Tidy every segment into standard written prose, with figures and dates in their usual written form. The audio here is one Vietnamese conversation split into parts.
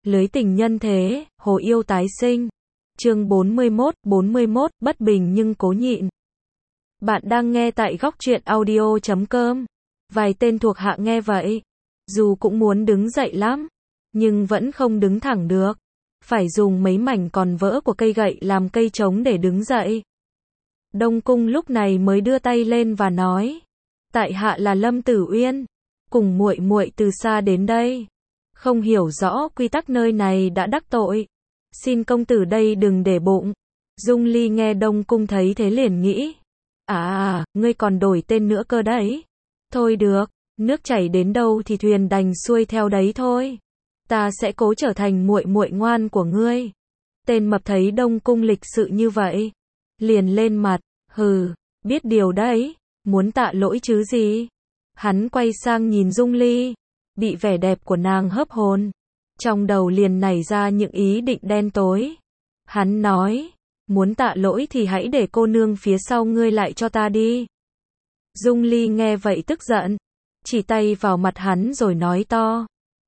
Lưới tình nhân thế, hồ yêu tái sinh. Chương 41, bất bình nhưng cố nhịn. Bạn đang nghe tại góc truyện audio.com. Vài tên thuộc hạ nghe vậy, dù cũng muốn đứng dậy lắm, nhưng vẫn không đứng thẳng được. Phải dùng mấy mảnh còn vỡ của cây gậy làm cây trống để đứng dậy. Đông Cung lúc này mới đưa tay lên và nói: tại hạ là Lâm Tử Uyên, cùng muội muội từ xa đến đây, không hiểu rõ quy tắc nơi này đã đắc tội, xin công tử đây đừng để bụng. Dung Ly nghe Đông Cung thấy thế liền nghĩ: ngươi còn đổi tên nữa cơ đấy. Thôi được, nước chảy đến đâu thì thuyền đành xuôi theo đấy thôi. Ta sẽ cố trở thành muội muội ngoan của ngươi. Tên mập thấy Đông Cung lịch sự như vậy, liền lên mặt: hừ, biết điều đấy, muốn tạ lỗi chứ gì. Hắn quay sang nhìn Dung Ly, bị vẻ đẹp của nàng hấp hồn, trong đầu liền nảy ra những ý định đen tối. Hắn nói: muốn tạ lỗi thì hãy để cô nương phía sau ngươi lại cho ta đi. Dung Ly nghe vậy tức giận, chỉ tay vào mặt hắn rồi nói to: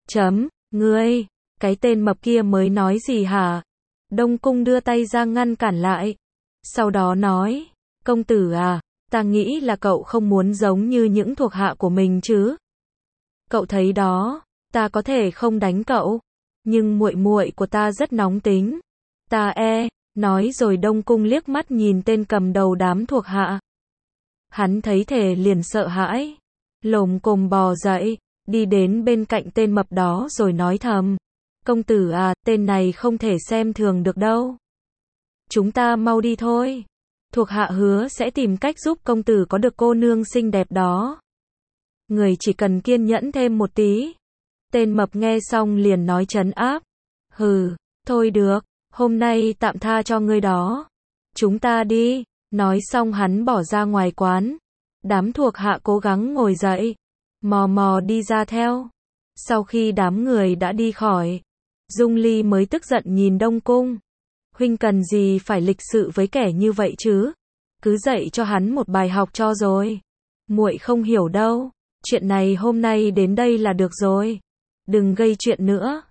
ngươi, cái tên mập kia mới nói gì hả? Đông Cung đưa tay ra ngăn cản lại, sau đó nói: công tử à, ta nghĩ là cậu không muốn giống như những thuộc hạ của mình chứ. Cậu thấy đó, ta có thể không đánh cậu, nhưng muội muội của ta rất nóng tính. Ta nói rồi Đông Cung liếc mắt nhìn tên cầm đầu đám thuộc hạ. Hắn thấy thế liền sợ hãi, lồm cồm bò dậy, đi đến bên cạnh tên mập đó rồi nói thầm: công tử à, tên này không thể xem thường được đâu. Chúng ta mau đi thôi. Thuộc hạ hứa sẽ tìm cách giúp công tử có được cô nương xinh đẹp đó. Người chỉ cần kiên nhẫn thêm một tí. Tên mập nghe xong liền nói trấn áp: hừ, thôi được, hôm nay tạm tha cho ngươi đó. Chúng ta đi. Nói xong hắn bỏ ra ngoài quán. Đám thuộc hạ cố gắng ngồi dậy, mò mò đi ra theo. Sau khi đám người đã đi khỏi, Dung Ly mới tức giận nhìn Đông Cung: huynh cần gì phải lịch sự với kẻ như vậy chứ? Cứ dạy cho hắn một bài học cho rồi. Muội không hiểu đâu, chuyện này hôm nay đến đây là được rồi, đừng gây chuyện nữa.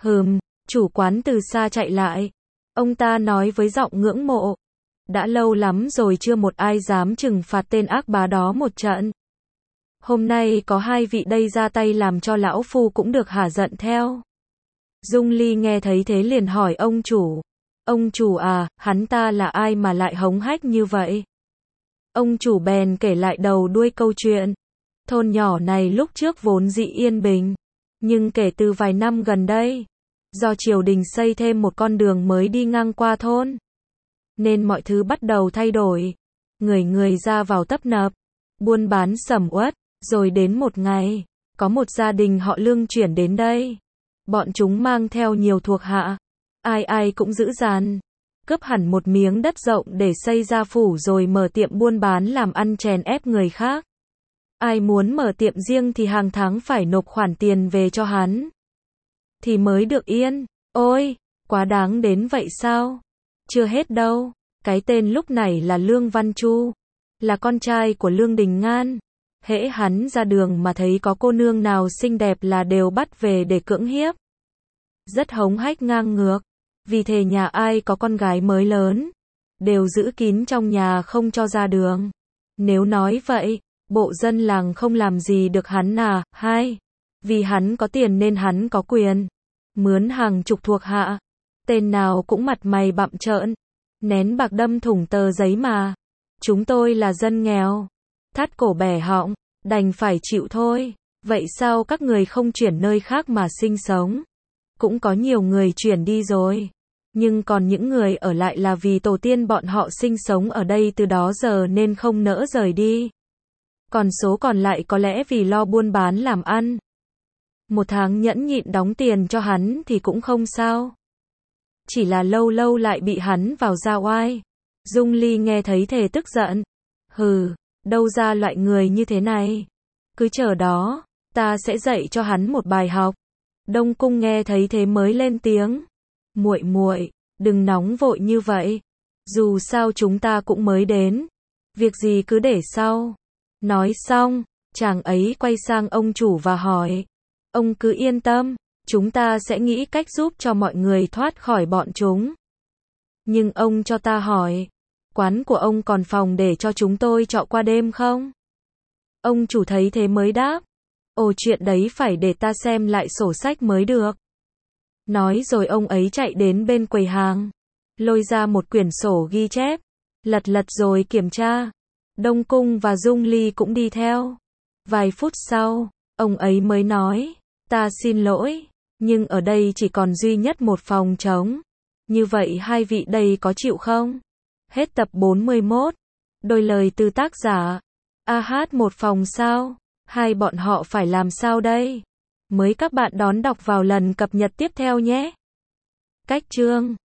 Chủ quán từ xa chạy lại, ông ta nói với giọng ngưỡng mộ: đã lâu lắm rồi chưa một ai dám trừng phạt tên ác bá đó một trận. Hôm nay có hai vị đây ra tay làm cho lão phu cũng được hả giận theo. Dung Ly nghe thấy thế liền hỏi ông chủ: ông chủ à, hắn ta là ai mà lại hống hách như vậy? Ông chủ bèn kể lại đầu đuôi câu chuyện. Thôn nhỏ này lúc trước vốn dĩ yên bình, nhưng kể từ vài năm gần đây, do triều đình xây thêm một con đường mới đi ngang qua thôn, nên mọi thứ bắt đầu thay đổi. Người ra vào tấp nập, buôn bán sầm uất. Rồi đến một ngày, có một gia đình họ Lương chuyển đến đây. Bọn chúng mang theo nhiều thuộc hạ, ai cũng dữ dằn, cướp hẳn một miếng đất rộng để xây gia phủ rồi mở tiệm buôn bán làm ăn chèn ép người khác. Ai muốn mở tiệm riêng thì hàng tháng phải nộp khoản tiền về cho hắn thì mới được yên. Ôi, quá đáng đến vậy sao? Chưa hết đâu, cái tên lúc này là Lương Văn Chu, là con trai của Lương Đình Ngan. Hễ hắn ra đường mà thấy có cô nương nào xinh đẹp là đều bắt về để cưỡng hiếp. Rất hống hách ngang ngược. Vì thế nhà ai có con gái mới lớn, đều giữ kín trong nhà không cho ra đường. Nếu nói vậy, bộ dân làng không làm gì được hắn à? Vì hắn có tiền nên hắn có quyền mướn hàng chục thuộc hạ, tên nào cũng mặt mày bặm trợn, nén bạc đâm thủng tờ giấy mà. Chúng tôi là dân nghèo, thắt cổ bẻ họng, đành phải chịu thôi. Vậy sao các người không chuyển nơi khác mà sinh sống? Cũng có nhiều người chuyển đi rồi, nhưng còn những người ở lại là vì tổ tiên bọn họ sinh sống ở đây từ đó giờ nên không nỡ rời đi. Còn số còn lại có lẽ vì lo buôn bán làm ăn. Một tháng nhẫn nhịn đóng tiền cho hắn thì cũng không sao. Chỉ là lâu lâu lại bị hắn vào ra oai. Dung Ly nghe thấy thế tức giận. Đâu ra loại người như thế này. Cứ chờ đó, ta sẽ dạy cho hắn một bài học. Đông Cung nghe thấy thế mới lên tiếng: muội muội, đừng nóng vội như vậy. Dù sao chúng ta cũng mới đến, việc gì cứ để sau. Nói xong, chàng ấy quay sang ông chủ và hỏi: ông cứ yên tâm, chúng ta sẽ nghĩ cách giúp cho mọi người thoát khỏi bọn chúng. Nhưng ông cho ta hỏi, quán của ông còn phòng để cho chúng tôi trọ qua đêm không? Ông chủ thấy thế mới đáp, ồ chuyện đấy phải để ta xem lại sổ sách mới được. Nói rồi ông ấy chạy đến bên quầy hàng, lôi ra một quyển sổ ghi chép, lật rồi kiểm tra. Đông Cung và Dung Ly cũng đi theo. Vài phút sau, ông ấy mới nói, ta xin lỗi, nhưng ở đây chỉ còn duy nhất một phòng trống. Như vậy hai vị đây có chịu không? Hết tập 41. Đôi lời từ tác giả. A hát một phòng sao? Hai bọn họ phải làm sao đây? Mời các bạn đón đọc vào lần cập nhật tiếp theo nhé. Cách chương